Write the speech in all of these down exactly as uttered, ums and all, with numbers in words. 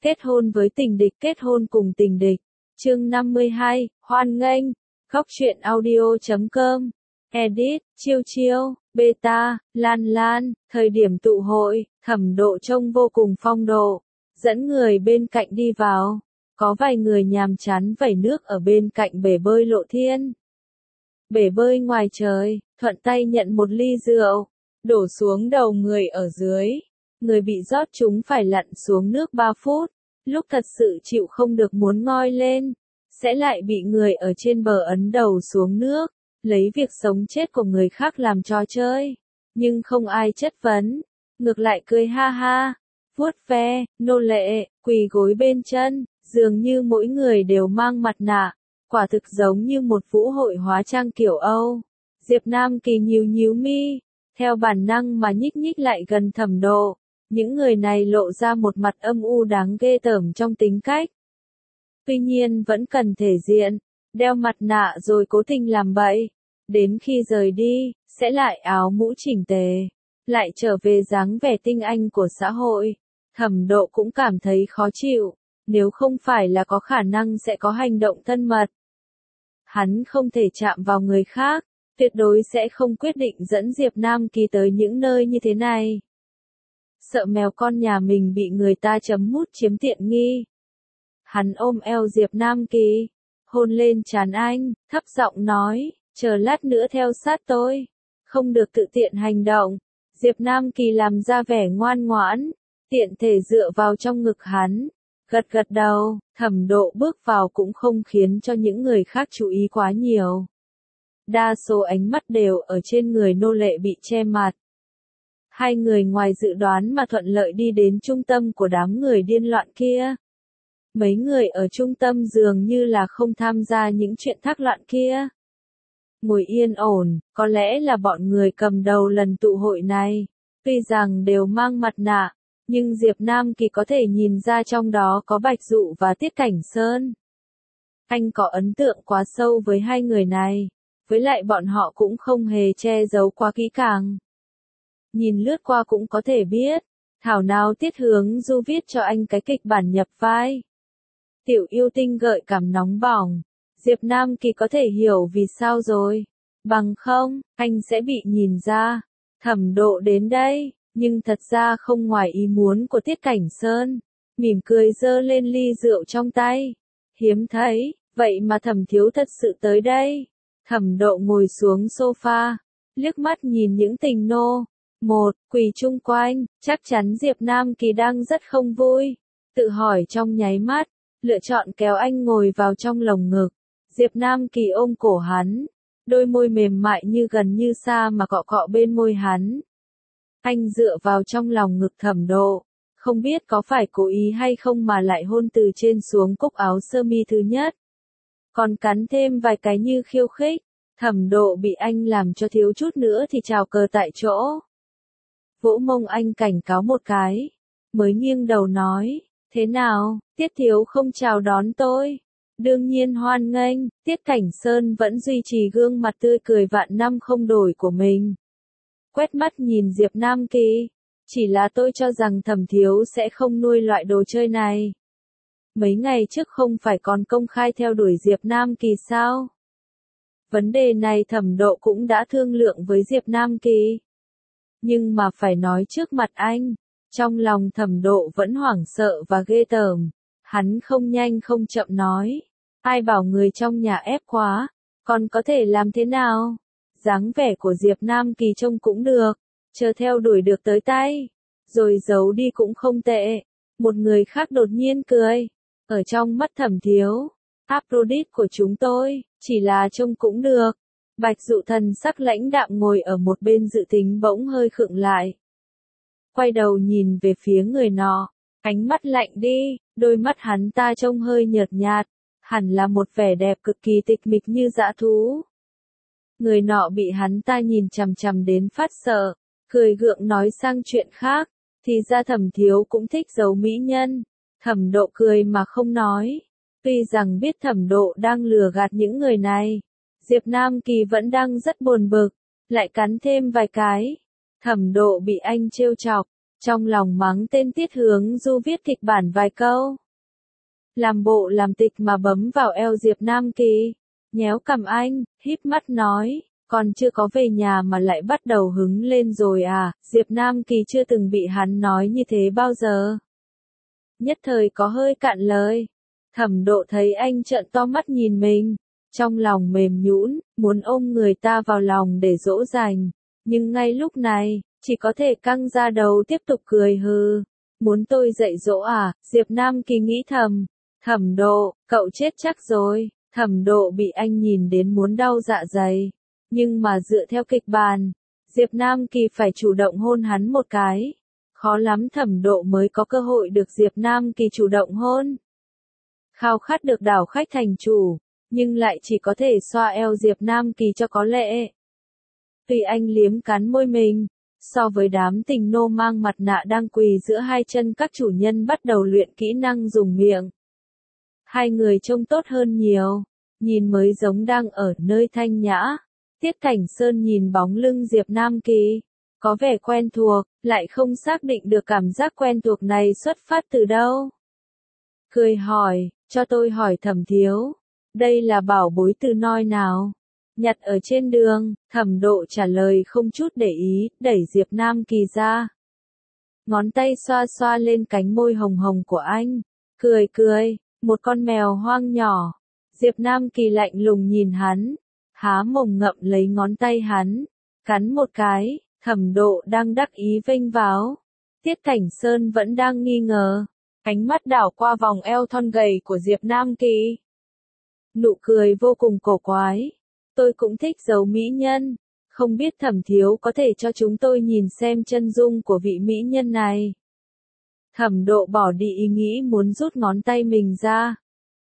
Kết hôn với tình địch, kết hôn cùng tình địch. Chương năm mươi hai, hoan nghênh. Góc truyện audio chấm com. Edit, Chiêu Chiêu, Beta, Lan Lan. Thời điểm tụ hội, Thẩm Độ trông vô cùng phong độ, dẫn người bên cạnh đi vào. Có vài người nhàm chán vẩy nước ở bên cạnh bể bơi Lộ Thiên. Bể bơi ngoài trời, thuận tay nhận một ly rượu, đổ xuống đầu người ở dưới. Người bị rót chúng phải lặn xuống nước ba phút, lúc thật sự chịu không được muốn ngoi lên, sẽ lại bị người ở trên bờ ấn đầu xuống nước, lấy việc sống chết của người khác làm trò chơi. Nhưng không ai chất vấn, ngược lại cười ha ha, vuốt ve, nô lệ, quỳ gối bên chân, dường như mỗi người đều mang mặt nạ, quả thực giống như một vũ hội hóa trang kiểu Âu. Diệp Nam Kỳ nhíu nhíu mi, theo bản năng mà nhích nhích lại gần Thẩm Độ. Những người này lộ ra một mặt âm u đáng ghê tởm trong tính cách. Tuy nhiên vẫn cần thể diện, đeo mặt nạ rồi cố tình làm bậy. Đến khi rời đi, sẽ lại áo mũ chỉnh tề, lại trở về dáng vẻ tinh anh của xã hội. Thẩm Độ cũng cảm thấy khó chịu, nếu không phải là có khả năng sẽ có hành động thân mật. Hắn không thể chạm vào người khác, tuyệt đối sẽ không quyết định dẫn Diệp Nam Kỳ tới những nơi như thế này. Sợ mèo con nhà mình bị người ta chấm mút chiếm tiện nghi. Hắn ôm eo Diệp Nam Kỳ, hôn lên trán anh, thấp giọng nói, chờ lát nữa theo sát tôi, không được tự tiện hành động. Diệp Nam Kỳ làm ra vẻ ngoan ngoãn, tiện thể dựa vào trong ngực hắn, gật gật đầu. Thẩm Độ bước vào cũng không khiến cho những người khác chú ý quá nhiều. Đa số ánh mắt đều ở trên người nô lệ bị che mặt. Hai người ngoài dự đoán mà thuận lợi đi đến trung tâm của đám người điên loạn kia. Mấy người ở trung tâm dường như là không tham gia những chuyện thác loạn kia. Ngồi yên ổn, có lẽ là bọn người cầm đầu lần tụ hội này. Tuy rằng đều mang mặt nạ, nhưng Diệp Nam Kỳ có thể nhìn ra trong đó có Bạch Dụ và Tiết Cảnh Sơn. Anh có ấn tượng quá sâu với hai người này, với lại bọn họ cũng không hề che giấu quá kỹ càng. Nhìn lướt qua cũng có thể biết, thảo nào Tiết Hướng Du viết cho anh cái kịch bản nhập vai. Tiểu yêu tinh gợi cảm nóng bỏng, Diệp Nam Kỳ có thể hiểu vì sao rồi. Bằng không, anh sẽ bị nhìn ra. Thẩm Độ đến đây, nhưng thật ra không ngoài ý muốn của Tiết Cảnh Sơn. Mỉm cười giơ lên ly rượu trong tay. Hiếm thấy, vậy mà Thẩm thiếu thật sự tới đây. Thẩm Độ ngồi xuống sofa, liếc mắt nhìn những tình nô. Một, quỳ chung quanh, chắc chắn Diệp Nam Kỳ đang rất không vui. Tự hỏi trong nháy mắt, lựa chọn kéo anh ngồi vào trong lồng ngực. Diệp Nam Kỳ ôm cổ hắn, đôi môi mềm mại như gần như xa mà cọ cọ bên môi hắn. Anh dựa vào trong lòng ngực Thẩm Độ, không biết có phải cố ý hay không mà lại hôn từ trên xuống cúc áo sơ mi thứ nhất. Còn cắn thêm vài cái như khiêu khích. Thẩm Độ bị anh làm cho thiếu chút nữa thì trào cờ tại chỗ. Vỗ mông anh cảnh cáo một cái, mới nghiêng đầu nói, thế nào, Tiết thiếu không chào đón tôi? Đương nhiên hoan nghênh. Tiết Cảnh Sơn vẫn duy trì gương mặt tươi cười vạn năm không đổi của mình. Quét mắt nhìn Diệp Nam Kỳ, chỉ là tôi cho rằng Thẩm thiếu sẽ không nuôi loại đồ chơi này. Mấy ngày trước không phải còn công khai theo đuổi Diệp Nam Kỳ sao? Vấn đề này Thẩm Độ cũng đã thương lượng với Diệp Nam Kỳ. Nhưng mà phải nói trước mặt anh, trong lòng Thẩm Độ vẫn hoảng sợ và ghê tởm. Hắn không nhanh không chậm nói, ai bảo người trong nhà ép quá, còn có thể làm thế nào? Dáng vẻ của Diệp Nam Kỳ trông cũng được, chờ theo đuổi được tới tay, rồi giấu đi cũng không tệ. Một người khác đột nhiên cười, ở trong mắt Thẩm thiếu, Aphrodite của chúng tôi, chỉ là trông cũng được. Bạch Dụ thần sắc lãnh đạm ngồi ở một bên dự tính bỗng hơi khựng lại. Quay đầu nhìn về phía người nọ, ánh mắt lạnh đi, đôi mắt hắn ta trông hơi nhợt nhạt, hẳn là một vẻ đẹp cực kỳ tịch mịch như dã thú. Người nọ bị hắn ta nhìn chằm chằm đến phát sợ, cười gượng nói sang chuyện khác, thì ra Thẩm thiếu cũng thích giấu mỹ nhân. Thẩm Độ cười mà không nói, tuy rằng biết Thẩm Độ đang lừa gạt những người này. Diệp Nam Kỳ vẫn đang rất buồn bực, lại cắn thêm vài cái. Thẩm Độ bị anh trêu chọc, Trong lòng mắng tên Tiết Hướng Du viết kịch bản vài câu. Làm bộ làm tịch mà bấm vào eo Diệp Nam Kỳ. Nhéo cằm anh, híp mắt nói, còn chưa có về nhà mà lại bắt đầu hứng lên rồi à, Diệp Nam Kỳ chưa từng bị hắn nói như thế bao giờ. Nhất thời có hơi cạn lời. Thẩm Độ thấy anh trợn to mắt nhìn mình, trong lòng mềm nhũn, muốn ôm người ta vào lòng để dỗ dành, nhưng ngay lúc này, chỉ có thể căng ra đầu tiếp tục cười hừ. Muốn tôi dạy dỗ à, Diệp Nam Kỳ nghĩ thầm. Thẩm Độ, cậu chết chắc rồi. Thẩm Độ bị anh nhìn đến muốn đau dạ dày. Nhưng mà dựa theo kịch bản, Diệp Nam Kỳ phải chủ động hôn hắn một cái. Khó lắm Thẩm Độ mới có cơ hội được Diệp Nam Kỳ chủ động hôn. Khao khát được đảo khách thành chủ, nhưng lại chỉ có thể xoa eo Diệp Nam Kỳ cho có lệ. Tuy anh liếm cắn môi mình, so với đám tình nô mang mặt nạ đang quỳ giữa hai chân các chủ nhân bắt đầu luyện kỹ năng dùng miệng. Hai người trông tốt hơn nhiều, nhìn mới giống đang ở nơi thanh nhã. Tiết Cảnh Sơn nhìn bóng lưng Diệp Nam Kỳ, có vẻ quen thuộc, lại không xác định được cảm giác quen thuộc này xuất phát từ đâu. Cười hỏi, cho tôi hỏi Thẩm thiếu, đây là bảo bối từ nơi nào? Nhặt ở trên đường, Thẩm Độ trả lời không chút để ý, đẩy Diệp Nam Kỳ ra. Ngón tay xoa xoa lên cánh môi hồng hồng của anh, cười cười, một con mèo hoang nhỏ. Diệp Nam Kỳ lạnh lùng nhìn hắn, há mồm ngậm lấy ngón tay hắn, cắn một cái. Thẩm Độ đang đắc ý vênh váo. Tiết Cảnh Sơn vẫn đang nghi ngờ, ánh mắt đảo qua vòng eo thon gầy của Diệp Nam Kỳ. Nụ cười vô cùng cổ quái. Tôi cũng thích dấu mỹ nhân, không biết Thẩm thiếu có thể cho chúng tôi nhìn xem chân dung của vị mỹ nhân này. Thẩm Độ bỏ đi ý nghĩ muốn rút ngón tay mình ra,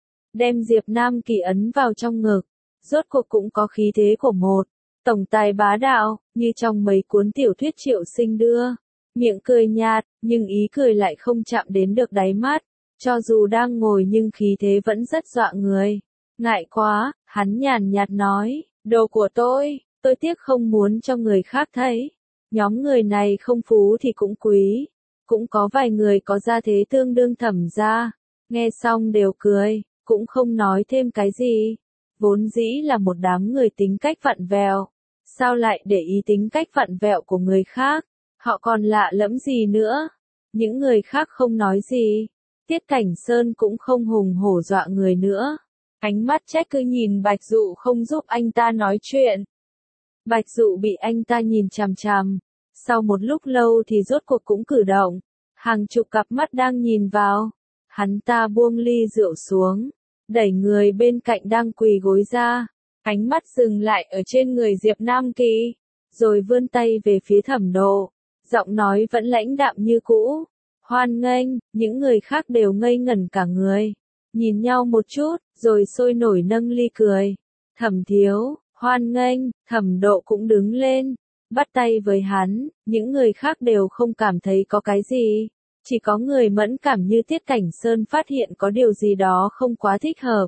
đem Diệp Nam Kỳ ấn vào trong ngực, rốt cuộc cũng có khí thế của một tổng tài bá đạo, như trong mấy cuốn tiểu thuyết Triệu Sinh đưa. Miệng cười nhạt, nhưng ý cười lại không chạm đến được đáy mắt, cho dù đang ngồi nhưng khí thế vẫn rất dọa người. Ngại quá, hắn nhàn nhạt nói, đồ của tôi, tôi tiếc không muốn cho người khác thấy. Nhóm người này không phú thì cũng quý, cũng có vài người có gia thế tương đương Thẩm gia. Nghe xong đều cười, cũng không nói thêm cái gì. Vốn dĩ là một đám người tính cách vặn vẹo, sao lại để ý tính cách vặn vẹo của người khác, họ còn lạ lẫm gì nữa. Những người khác không nói gì, Tiết Cảnh Sơn cũng không hùng hổ dọa người nữa. Ánh mắt trách cứ nhìn Bạch Dụ không giúp anh ta nói chuyện. Bạch Dụ bị anh ta nhìn chằm chằm, sau một lúc lâu thì rốt cuộc cũng cử động, hàng chục cặp mắt đang nhìn vào. Hắn ta buông ly rượu xuống, đẩy người bên cạnh đang quỳ gối ra, ánh mắt dừng lại ở trên người Diệp Nam Kỳ, rồi vươn tay về phía Thẩm Độ, giọng nói vẫn lãnh đạm như cũ. Hoan nghênh. Những người khác đều ngây ngẩn cả người, nhìn nhau một chút, rồi sôi nổi nâng ly cười. Thẩm thiếu, hoan nghênh. Thẩm Độ cũng đứng lên, bắt tay với hắn, những người khác đều không cảm thấy có cái gì. Chỉ có người mẫn cảm như Tiết Cảnh Sơn phát hiện có điều gì đó không quá thích hợp.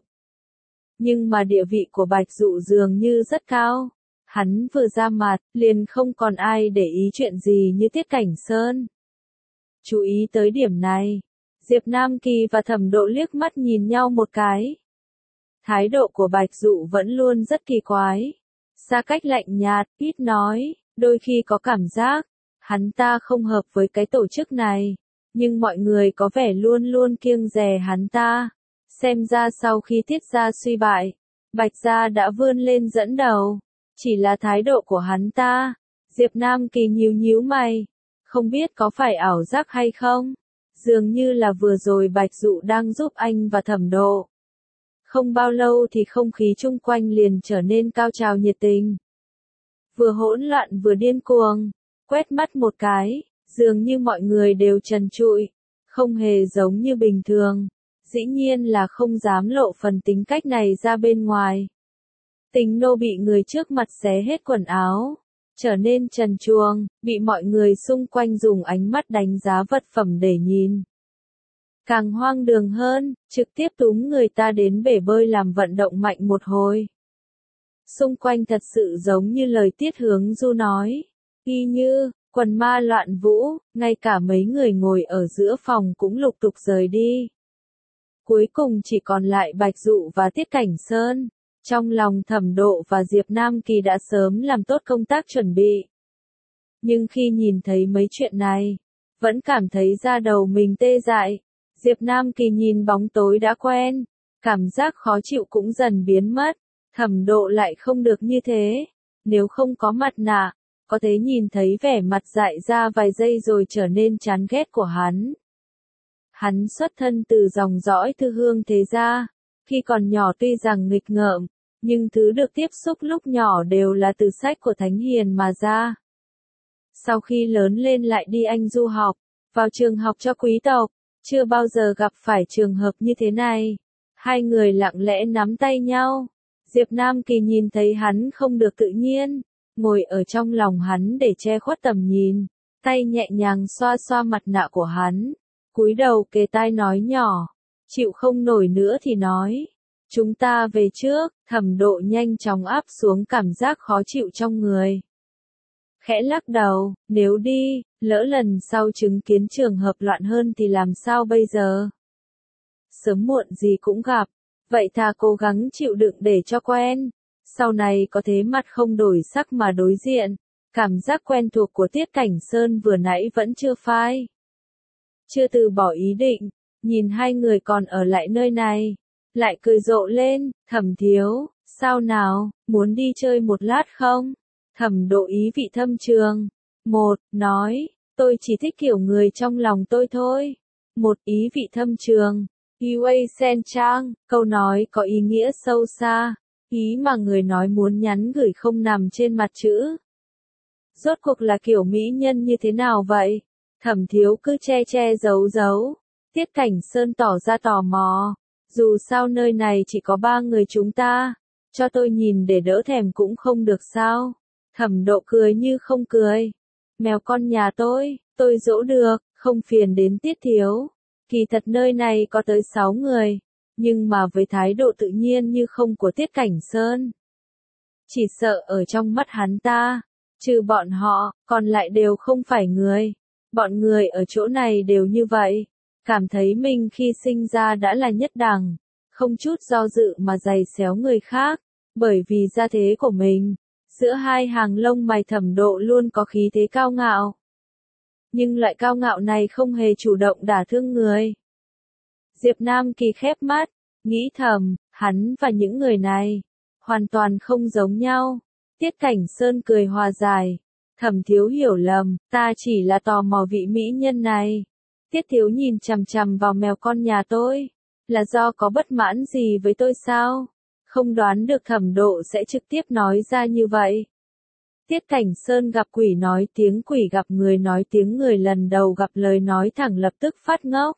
Nhưng mà địa vị của Bạch Dụ dường như rất cao. Hắn vừa ra mặt, liền không còn ai để ý chuyện gì như Tiết Cảnh Sơn. Chú ý tới điểm này, Diệp Nam Kỳ và Thẩm Độ liếc mắt nhìn nhau một cái. Thái độ của Bạch Dụ vẫn luôn rất kỳ quái. Xa cách lạnh nhạt, ít nói, đôi khi có cảm giác, hắn ta không hợp với cái tổ chức này. Nhưng mọi người có vẻ luôn luôn kiêng dè hắn ta. Xem ra sau khi Tiết gia suy bại, Bạch gia đã vươn lên dẫn đầu. Chỉ là thái độ của hắn ta. Diệp Nam Kỳ nhíu nhíu mày. Không biết có phải ảo giác hay không? Dường như là vừa rồi Bạch Dụ đang giúp anh và Thẩm Độ. Không bao lâu thì không khí chung quanh liền trở nên cao trào nhiệt tình. Vừa hỗn loạn vừa điên cuồng. Quét mắt một cái, dường như mọi người đều trần trụi, không hề giống như bình thường. Dĩ nhiên là không dám lộ phần tính cách này ra bên ngoài. Tình nô bị người trước mặt xé hết quần áo, trở nên trần truồng, bị mọi người xung quanh dùng ánh mắt đánh giá vật phẩm để nhìn. Càng hoang đường hơn, trực tiếp túm người ta đến bể bơi làm vận động mạnh một hồi. Xung quanh thật sự giống như lời Tiết Hướng Du nói, y như Quần ma loạn vũ, ngay cả mấy người ngồi ở giữa phòng cũng lục tục rời đi. Cuối cùng chỉ còn lại Bạch Dụ và Tiết Cảnh Sơn. Trong lòng Thẩm Độ và Diệp Nam Kỳ đã sớm làm tốt công tác chuẩn bị. Nhưng khi nhìn thấy mấy chuyện này, vẫn cảm thấy da đầu mình tê dại. Diệp Nam Kỳ nhìn bóng tối đã quen, cảm giác khó chịu cũng dần biến mất. Thẩm Độ lại không được như thế. Nếu không có mặt nạ, có thể nhìn thấy vẻ mặt dại ra vài giây rồi trở nên chán ghét của hắn. Hắn xuất thân từ dòng dõi Thư Hương thế gia, khi còn nhỏ tuy rằng nghịch ngợm, nhưng thứ được tiếp xúc lúc nhỏ đều là từ sách của Thánh Hiền mà ra. Sau khi lớn lên lại đi Anh du học, vào trường học cho quý tộc, chưa bao giờ gặp phải trường hợp như thế này. Hai người lặng lẽ nắm tay nhau. Diệp Nam Kỳ nhìn thấy hắn không được tự nhiên, ngồi ở trong lòng hắn để che khuất tầm nhìn, tay nhẹ nhàng xoa xoa mặt nạ của hắn, cúi đầu kề tai nói nhỏ, chịu không nổi nữa thì nói, chúng ta về trước. Thẩm Độ nhanh chóng áp xuống cảm giác khó chịu trong người. Khẽ lắc đầu, nếu đi, lỡ lần sau chứng kiến trường hợp loạn hơn thì làm sao bây giờ? Sớm muộn gì cũng gặp, vậy thà cố gắng chịu đựng để cho quen. Sau này có thế mặt không đổi sắc mà đối diện, cảm giác quen thuộc của Tiết Cảnh Sơn vừa nãy vẫn chưa phai. Chưa từ bỏ ý định, nhìn hai người còn ở lại nơi này, lại cười rộ lên, Thẩm thiếu, sao nào, muốn đi chơi một lát không? Thẩm Độ ý vị thâm trường. Một, nói, tôi chỉ thích kiểu người trong lòng tôi thôi. Một ý vị thâm trường. Yue Sen Trang, câu nói có ý nghĩa sâu xa. Ý mà người nói muốn nhắn gửi không nằm trên mặt chữ. Rốt cuộc là kiểu mỹ nhân như thế nào vậy? Thẩm thiếu cứ che che giấu giấu. Tiết Cảnh Sơn tỏ ra tò mò. Dù sao nơi này chỉ có ba người chúng ta. Cho tôi nhìn để đỡ thèm cũng không được sao? Thẩm Độ cười như không cười. Mèo con nhà tôi, tôi dỗ được, không phiền đến Tiết thiếu. Kỳ thật nơi này có tới sáu người. Nhưng mà với thái độ tự nhiên như không của Tiết Cảnh Sơn, chỉ sợ ở trong mắt hắn ta, trừ bọn họ, còn lại đều không phải người. Bọn người ở chỗ này đều như vậy, cảm thấy mình khi sinh ra đã là nhất đẳng, không chút do dự mà giày xéo người khác, bởi vì gia thế của mình. Giữa hai hàng lông mày Thẩm Độ luôn có khí thế cao ngạo. Nhưng loại cao ngạo này không hề chủ động đả thương người. Diệp Nam Kỳ khép mắt, nghĩ thầm, hắn và những người này, hoàn toàn không giống nhau. Tiết Cảnh Sơn cười hòa giải, Thẩm thiếu hiểu lầm, ta chỉ là tò mò vị mỹ nhân này. Tiết thiếu nhìn chằm chằm vào mèo con nhà tôi, là do có bất mãn gì với tôi sao? Không đoán được Thẩm Độ sẽ trực tiếp nói ra như vậy. Tiết Cảnh Sơn gặp quỷ nói tiếng quỷ gặp người nói tiếng người lần đầu gặp lời nói thẳng lập tức phát ngốc.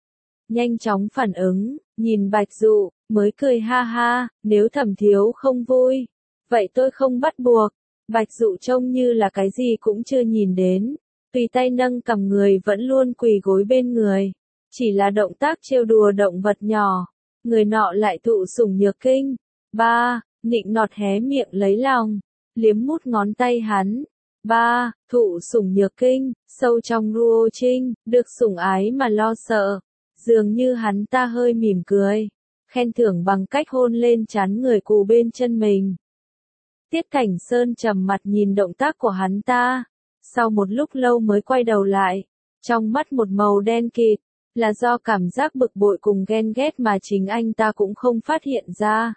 Nhanh chóng phản ứng, nhìn Bạch Dụ, mới cười ha ha, nếu Thẩm thiếu không vui, vậy tôi không bắt buộc. Bạch Dụ trông như là cái gì cũng chưa nhìn đến, tùy tay nâng cầm người vẫn luôn quỳ gối bên người, chỉ là động tác trêu đùa động vật nhỏ, người nọ lại thụ sủng nhược kinh. Ba, nịnh nọt hé miệng lấy lòng, liếm mút ngón tay hắn. Ba, thụ sủng nhược kinh, sâu trong Ruo Trinh, được sủng ái mà lo sợ. Dường như hắn ta hơi mỉm cười, khen thưởng bằng cách hôn lên trán người cù bên chân mình. Tiết Cảnh Sơn trầm mặt nhìn động tác của hắn ta, sau một lúc lâu mới quay đầu lại, trong mắt một màu đen kịt, là do cảm giác bực bội cùng ghen ghét mà chính anh ta cũng không phát hiện ra.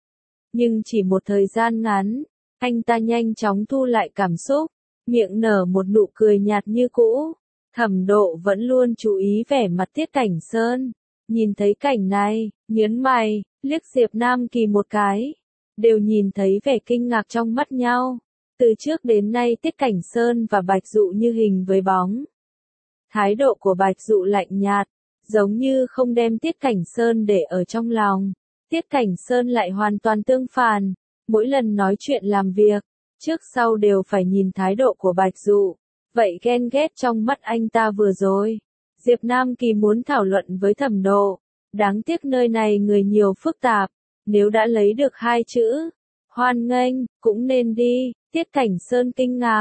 Nhưng chỉ một thời gian ngắn, anh ta nhanh chóng thu lại cảm xúc, miệng nở một nụ cười nhạt như cũ. Thẩm Độ vẫn luôn chú ý vẻ mặt Tiết Cảnh Sơn, nhìn thấy cảnh này, nhớn mày, liếc Diệp Nam Kỳ một cái, đều nhìn thấy vẻ kinh ngạc trong mắt nhau. Từ trước đến nay Tiết Cảnh Sơn và Bạch Dụ như hình với bóng. Thái độ của Bạch Dụ lạnh nhạt, giống như không đem Tiết Cảnh Sơn để ở trong lòng. Tiết Cảnh Sơn lại hoàn toàn tương phản, mỗi lần nói chuyện làm việc, trước sau đều phải nhìn thái độ của Bạch Dụ. Vậy ghen ghét trong mắt anh ta vừa rồi. Diệp Nam Kỳ muốn thảo luận với Thẩm Độ, đáng tiếc nơi này người nhiều phức tạp, nếu đã lấy được hai chữ hoan nghênh, cũng nên đi. Tiết Cảnh Sơn kinh ngạc,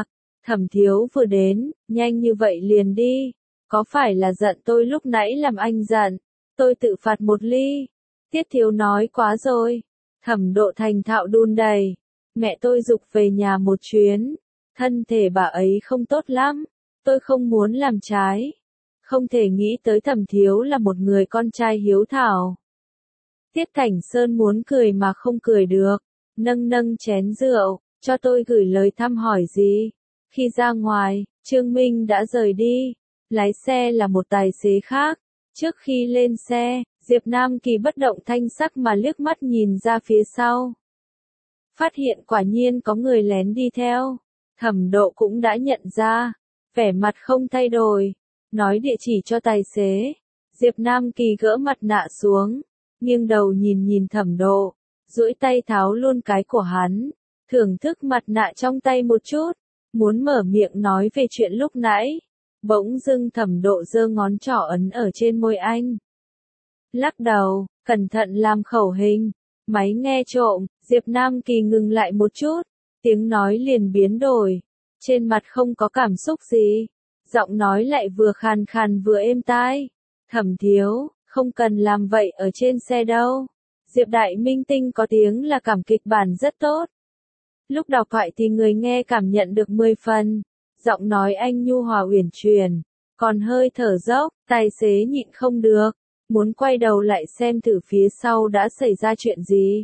Thẩm Thiếu vừa đến, nhanh như vậy liền đi. Có phải là giận tôi lúc nãy làm anh giận? Tôi tự phạt một ly. Tiết Thiếu nói quá rồi. Thẩm Độ thành thạo đun đầy. Mẹ tôi giục về nhà một chuyến. Thân thể bà ấy không tốt lắm. Tôi không muốn làm trái. Không thể nghĩ tới Thẩm Thiếu là một người con trai hiếu thảo. Tiết Cảnh Sơn muốn cười mà không cười được. Nâng nâng chén rượu, cho tôi gửi lời thăm hỏi gì. Khi ra ngoài, Trương Minh đã rời đi. Lái xe là một tài xế khác. Trước khi lên xe, Diệp Nam Kỳ bất động thanh sắc mà liếc mắt nhìn ra phía sau. Phát hiện quả nhiên có người lén đi theo. Thẩm Độ cũng đã nhận ra. Vẻ mặt không thay đổi. Nói địa chỉ cho tài xế. Diệp Nam Kỳ gỡ mặt nạ xuống. Nghiêng đầu nhìn nhìn Thẩm Độ. Duỗi tay tháo luôn cái của hắn. Thưởng thức mặt nạ trong tay một chút. Muốn mở miệng nói về chuyện lúc nãy. Bỗng dưng Thẩm Độ giơ ngón trỏ ấn ở trên môi anh. Lắc đầu, cẩn thận làm khẩu hình. Máy nghe trộm, Diệp Nam Kỳ ngừng lại một chút. Tiếng nói liền biến đổi. Trên mặt không có cảm xúc gì. Giọng nói lại vừa khàn khàn vừa êm tai. Thẩm Thiếu, không cần làm vậy ở trên xe đâu. Diệp Đại Minh Tinh có tiếng là cảm kịch bản rất tốt. Lúc đọc thoại thì người nghe cảm nhận được mười phần. Giọng nói anh nhu hòa uyển chuyển. Còn hơi thở dốc, tài xế nhịn không được. Muốn quay đầu lại xem thử phía sau đã xảy ra chuyện gì.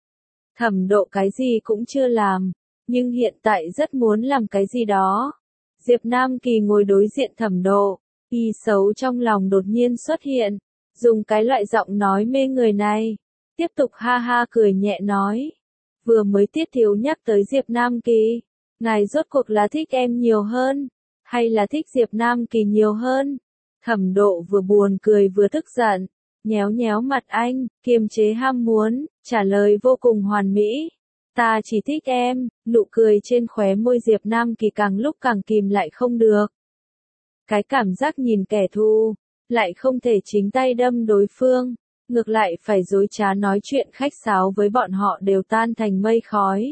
Thẩm Độ cái gì cũng chưa làm. Nhưng hiện tại rất muốn làm cái gì đó. Diệp Nam Kỳ ngồi đối diện Thẩm Độ. Ý xấu trong lòng đột nhiên xuất hiện. Dùng cái loại giọng nói mê người này. Tiếp tục ha ha cười nhẹ nói. Vừa mới Tiết Thiếu nhắc tới Diệp Nam Kỳ. Ngài rốt cuộc là thích em nhiều hơn. Hay là thích Diệp Nam Kỳ nhiều hơn? Thẩm Độ vừa buồn cười vừa tức giận. Nhéo nhéo mặt anh, kiềm chế ham muốn, trả lời vô cùng hoàn mỹ. Ta chỉ thích em. Nụ cười trên khóe môi Diệp Nam Kỳ càng lúc càng kìm lại không được. Cái cảm giác nhìn kẻ thù. Lại không thể chính tay đâm đối phương. Ngược lại phải dối trá nói chuyện khách sáo với bọn họ đều tan thành mây khói.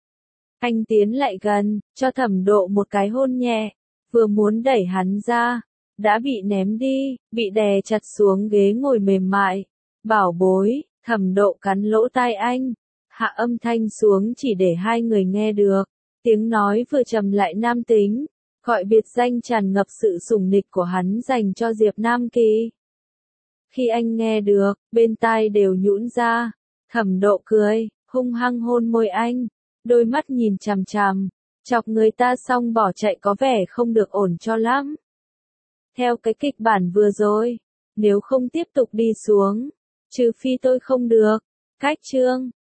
Anh tiến lại gần, cho Thẩm Độ một cái hôn nhẹ. Vừa muốn đẩy hắn ra. Đã bị ném đi, bị đè chặt xuống ghế ngồi mềm mại. Bảo bối, Thẩm Độ cắn lỗ tai anh. Hạ âm thanh xuống chỉ để hai người nghe được. Tiếng nói vừa trầm lại nam tính. Gọi biệt danh tràn ngập sự sủng nịch của hắn dành cho Diệp Nam Kỳ. Khi anh nghe được, bên tai đều nhũn ra. Thẩm Độ cười, hung hăng hôn môi anh. Đôi mắt nhìn chằm chằm. Chọc người ta xong bỏ chạy có vẻ không được ổn cho lắm. Theo cái kịch bản vừa rồi. Nếu không tiếp tục đi xuống. Trừ phi tôi không được. Cách chương.